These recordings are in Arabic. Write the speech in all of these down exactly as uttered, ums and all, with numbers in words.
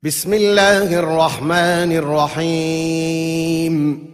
بسم الله الرحمن الرحيم.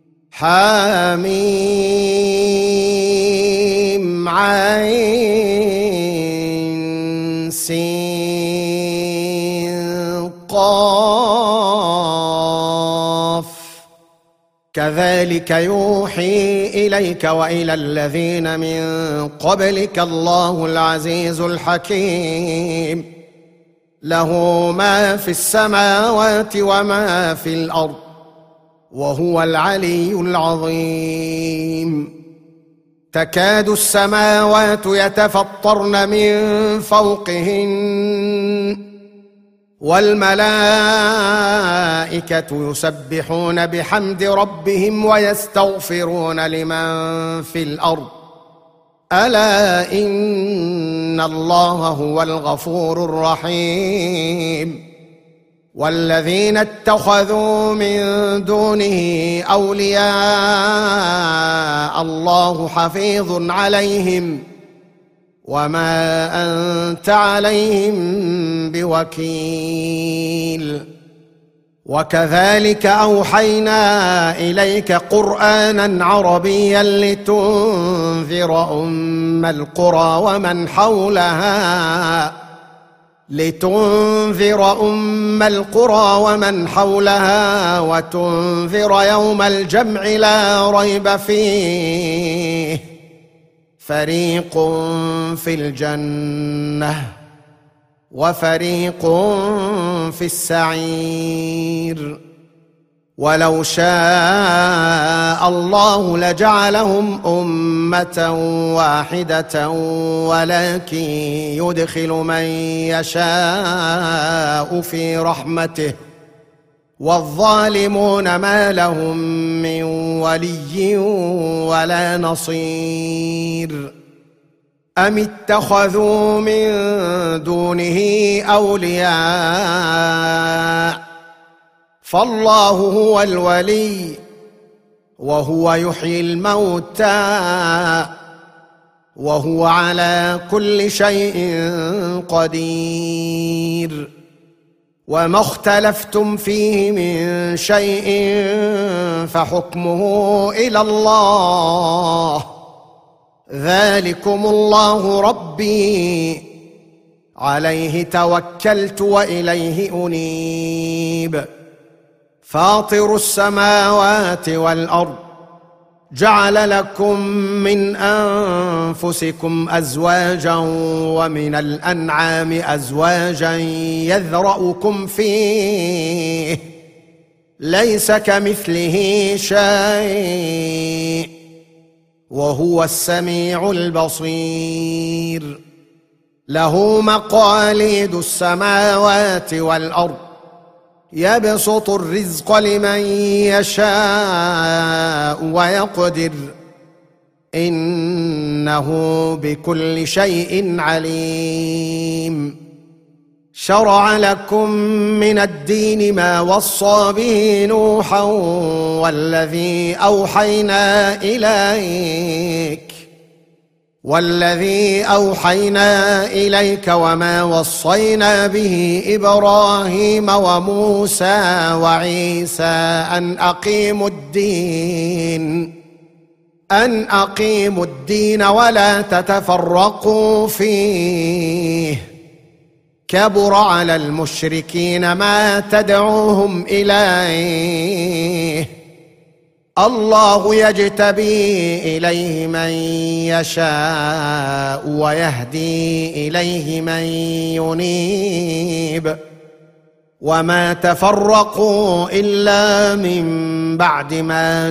حاميم عين سين قاف كذلك يوحي إليك وإلى الذين من قبلك الله العزيز الحكيم. له ما في السماوات وما في الأرض وهو العلي العظيم. تكاد السماوات يتفطرن من فوقهن والملائكة يسبحون بحمد ربهم ويستغفرون لمن في الأرض ألا إن الله هو الغفور الرحيم. والذين اتخذوا من دونه أولياء الله حفيظ عليهم وما أنت عليهم بوكيل. وكذلك أوحينا إليك قرآنا عربيا لتنذر أم القرى ومن حولها لتنذر أم القرى ومن حولها وتنذر يوم الجمع لا ريب فيه فريق في الجنة وفريق في السعير. ولو شاء الله لجعلهم أمة واحدة ولكن يدخل من يشاء في رحمته والظالمون ما لهم من ولي ولا نصير. أم اتخذوا من دونه أولياء فالله هو الولي وهو يحيي الموتى وهو على كل شيء قدير. وما اختلفتم فيه من شيء فحكمه إلى الله ذلكم الله ربي عليه توكلت وإليه أنيب. فاطر السماوات والأرض جعل لكم من أنفسكم أزواجا ومن الأنعام أزواجا يذرأكم فيه ليس كمثله شيء وهو السميع البصير. له مقاليد السماوات والأرض يبسط الرزق لمن يشاء ويقدر إنه بكل شيء عليم. شرع لكم من الدين ما وصى به نوحا والذي أوحينا إليك والذي أوحينا إليك وما وصينا به إبراهيم وموسى وعيسى أن أقيموا الدين أن أقيموا الدين ولا تتفرقوا فيه كبر على المشركين ما تدعوهم إليه. الله يجتبي إليه من يشاء ويهدي إليه من ينيب. وما تفرقوا إلا من بعد ما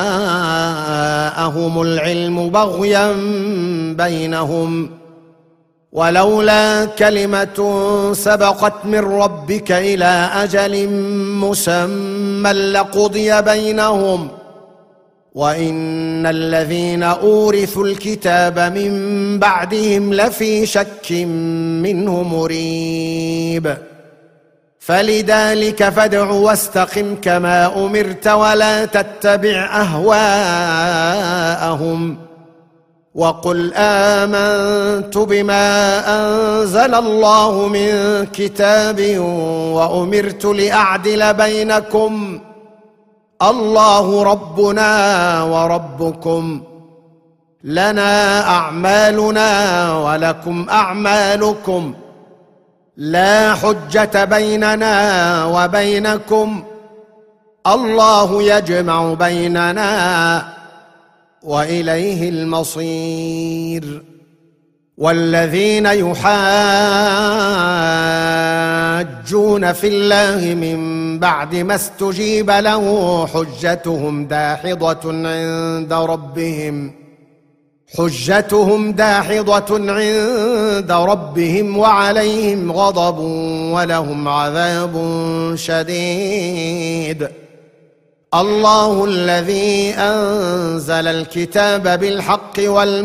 جاءهم العلم بغيا بينهم ولولا كلمة سبقت من ربك إلى أجل مسمى لقضي بينهم وإن الذين أورثوا الكتاب من بعدهم لفي شك منه مريب. فلذلك فادع واستقم كما أمرت ولا تتبع أهواءهم وقل آمنت بما أنزل الله من كتاب وأمرت لأعدل بينكم الله ربنا وربكم لنا أعمالنا ولكم أعمالكم لا حجة بيننا وبينكم الله يجمع بيننا وإليه المصير. والذين يحاجون في الله من بعد ما استجيب له حجتهم داحضة عند ربهم حجتهم داحضة عند ربهم وعليهم غضب ولهم عذاب شديد. الله الذي أنزل الكتاب بالحق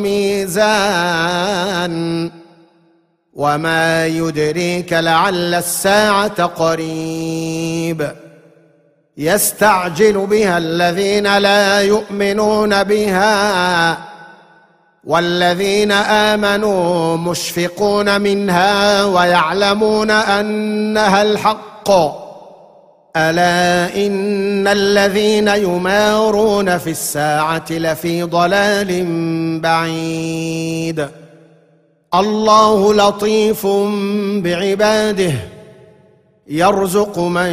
والميزان وما يدريك لعل الساعة قريب يستعجل بها الذين لا يؤمنون بها والذين آمنوا مشفقون منها ويعلمون أنها الحق ألا إن الذين يمارون في الساعة لفي ضلال بعيد. الله لطيف بعباده يرزق من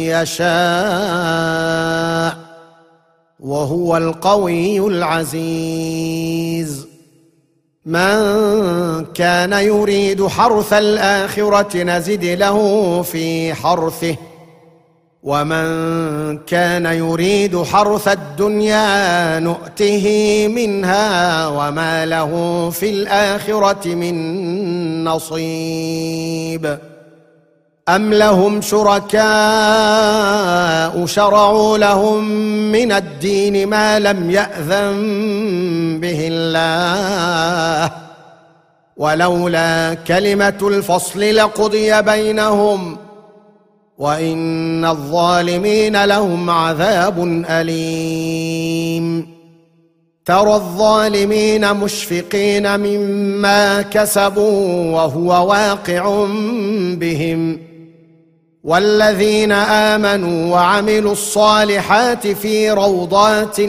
يشاء وهو القوي العزيز. من كان يريد حرث الآخرة نزد له في حرثه ومن كان يريد حرث الدنيا نؤته منها وما له في الآخرة من نصيب. أم لهم شركاء شرعوا لهم من الدين ما لم يأذن به الله ولولا كلمة الفصل لقضي بينهم وإن الظالمين لهم عذاب أليم. ترى الظالمين مشفقين مما كسبوا وهو واقع بهم والذين آمنوا وعملوا الصالحات في روضات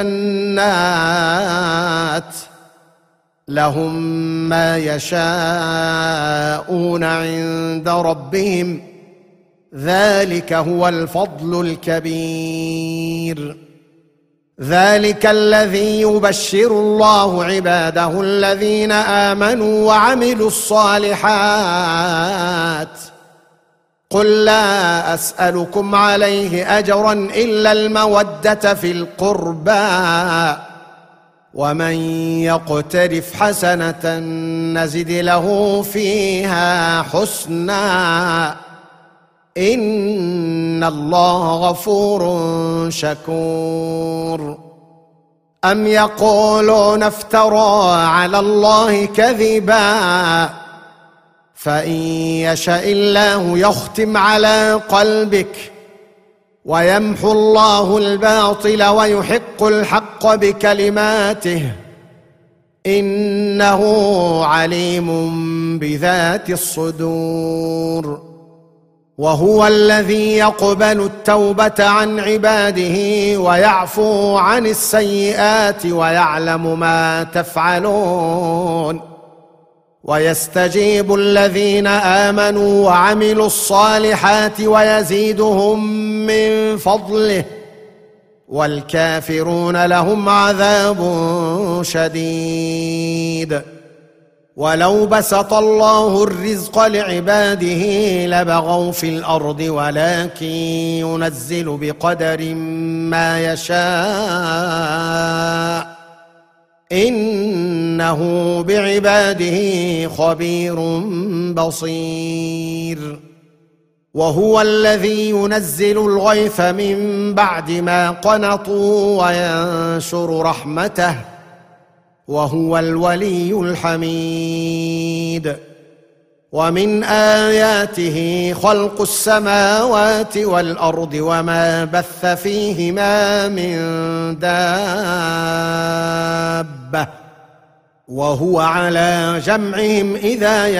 الجنات لهم ما يشاءون عند ربهم ذلك هو الفضل الكبير. ذلك الذي يبشر الله عباده الذين آمنوا وعملوا الصالحات قل لا أسألكم عليه أجرا إلا المودة في القربى ومن يقترف حسنة نزد له فيها حسنا إن الله غفور شكور. أم يقولون افترى على الله كذبا فإن يشاء الله يختم على قلبك ويمحو الله الباطل ويحق الحق بكلماته إنه عليم بذات الصدور. وهو الذي يقبل التوبة عن عباده ويعفو عن السيئات ويعلم ما تفعلون ويستجيب الذين آمنوا وعملوا الصالحات ويزيدهم من فضله والكافرون لهم عذاب شديد. ولو بسط الله الرزق لعباده لبغوا في الأرض ولكن ينزل بقدر ما يشاء إنه بعباده خبير بصير. وهو الذي ينزل الغيث من بعد ما قنطوا وينشر رحمته وهو الولي الحميد. ومن آياته خلق السماوات والأرض وما بث فيهما من دابة وهو على جمعهم إذا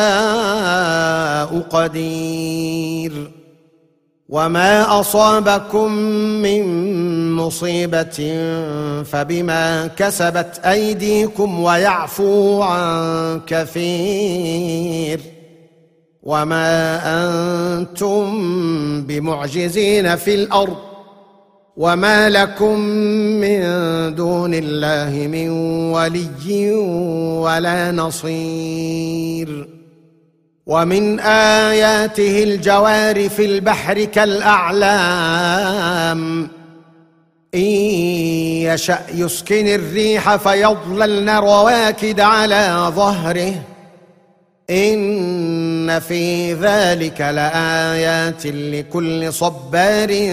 يشاء قدير وما أصابكم من مصيبة فبما كسبت أيديكم ويعفو عن كثير وما أنتم بمعجزين في الأرض وما لكم من دون الله من ولي ولا نصير ومن آياته الجوار في البحر كالأعلام إن يشأ يسكن الريح فيظللن رواكد على ظهره إن في ذلك لآيات لكل صبار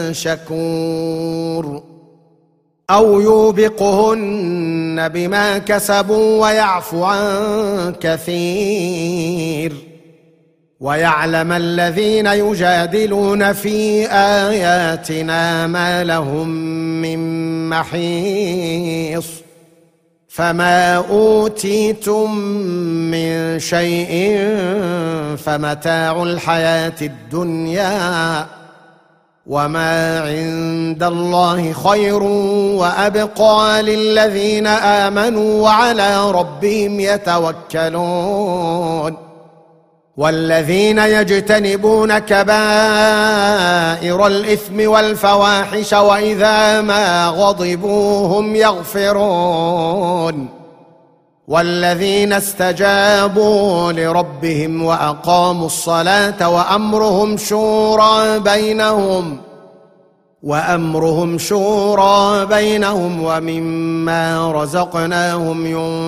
شكور أو يوبقهن بما كسبوا ويعفو عن كثير ويعلم الذين يجادلون في آياتنا ما لهم من محيص فما أوتيتم من شيء فمتاع الحياة الدنيا وما عند الله خير وأبقى للذين آمنوا وعلى ربهم يتوكلون والذين يجتنبون كبائر الإثم والفواحش وإذا ما غضبوا هم يغفرون والذين استجابوا لربهم وأقاموا الصلاة وأمرهم شورى بينهم وأمرهم شورى بينهم ومما رزقناهم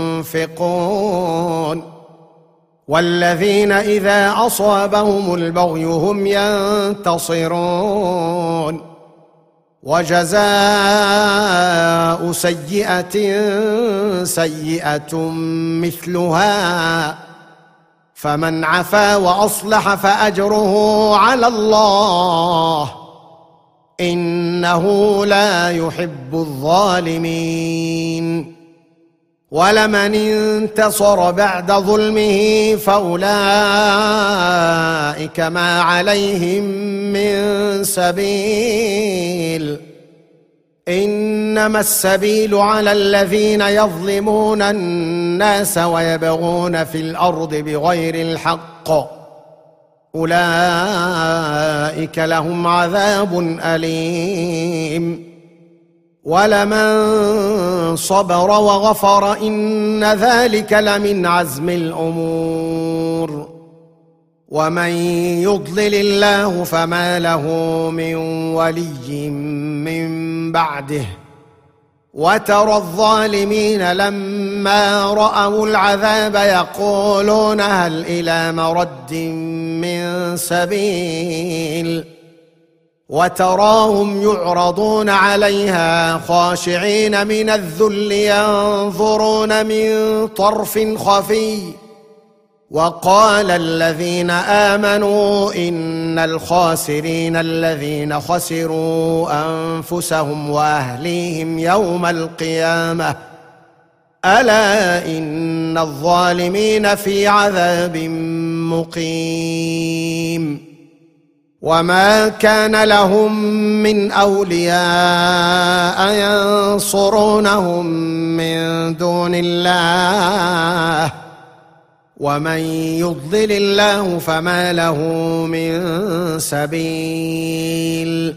ينفقون والذين إذا أصابهم البغي هم ينتصرون وجزاء سيئة سيئة مثلها فمن عفا وأصلح فأجره على الله إنه لا يحب الظالمين ولمن انتصر بعد ظلمه فأولئك ما عليهم من سبيل إنما السبيل على الذين يظلمون الناس ويبغون في الأرض بغير الحق أولئك لهم عذاب أليم ولمن صبر وغفر إن ذلك لمن عزم الأمور ومن يضلل الله فما له من ولي من بعده وترى الظالمين لما رأوا العذاب يقولون هل إلى مرد من سبيل وتراهم يعرضون عليها خاشعين من الذل ينظرون من طرف خفي وقال الذين آمنوا إن الخاسرين الذين خسروا أنفسهم وأهليهم يوم القيامة ألا إن الظالمين في عذاب مقيم وما كان لهم من أولياء ينصرونهم من دون الله ومن يضلل الله فما له من سبيل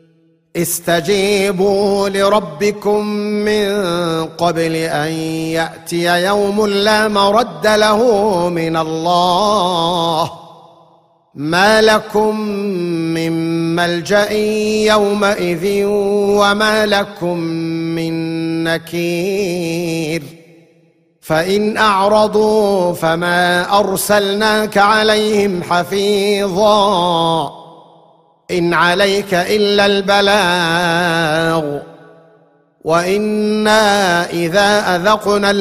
استجيبوا لربكم من قبل أن يأتي يوم لا مرد له من الله ما لكم من ملجأ يومئذ وما لكم من نكير فإن أعرضوا فما أرسلناك عليهم حفيظا إن عليك إلا البلاغ وإنا إذا أذقنا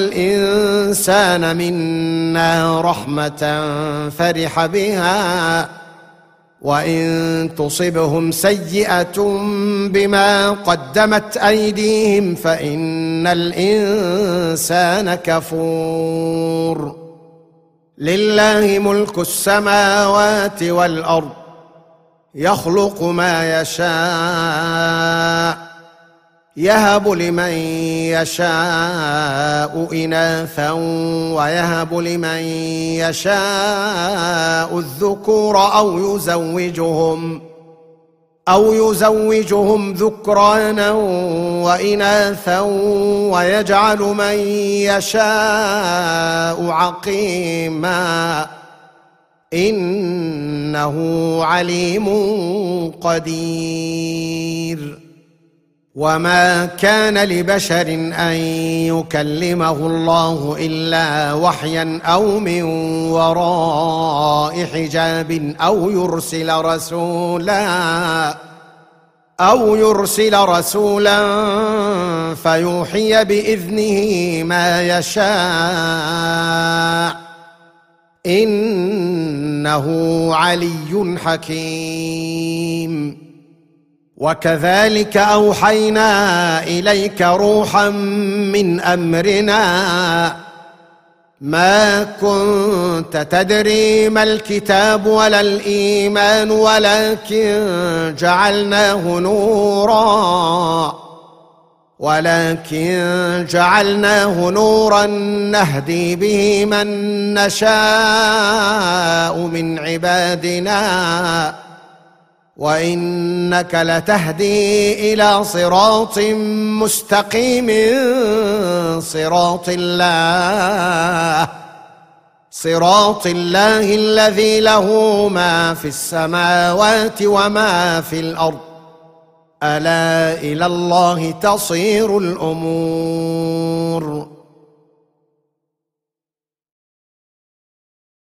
الإنسان منا رحمة فرح بها وإن تصبهم سيئة بما قدمت أيديهم فإن الإنسان كفور. لله ملك السماوات والأرض يخلق ما يشاء يهب لمن يشاء إناثا ويهب لمن يشاء الذكور أو يزوجهم أو يزوجهم ذكرانا وإناثا ويجعل من يشاء عقيما إنه عليم قدير. وما كان لبشر أن يكلمه الله إلا وحيا أو من وراء حجاب أو يرسل رسولا أو يرسل رسولا فيوحي بإذنه ما يشاء إنه علي حكيم. وكذلك أوحينا إليك روحا من أمرنا ما كنت تدري ما الكتاب ولا الإيمان ولكن جعلناه نورا ولكن جعلناه نورا نهدي به من نشاء من عبادنا وإنك لتهدي إلى صراط مستقيم صراط الله صراط الله الذي له ما في السماوات وما في الأرض ألا إلى الله تصير الأمور.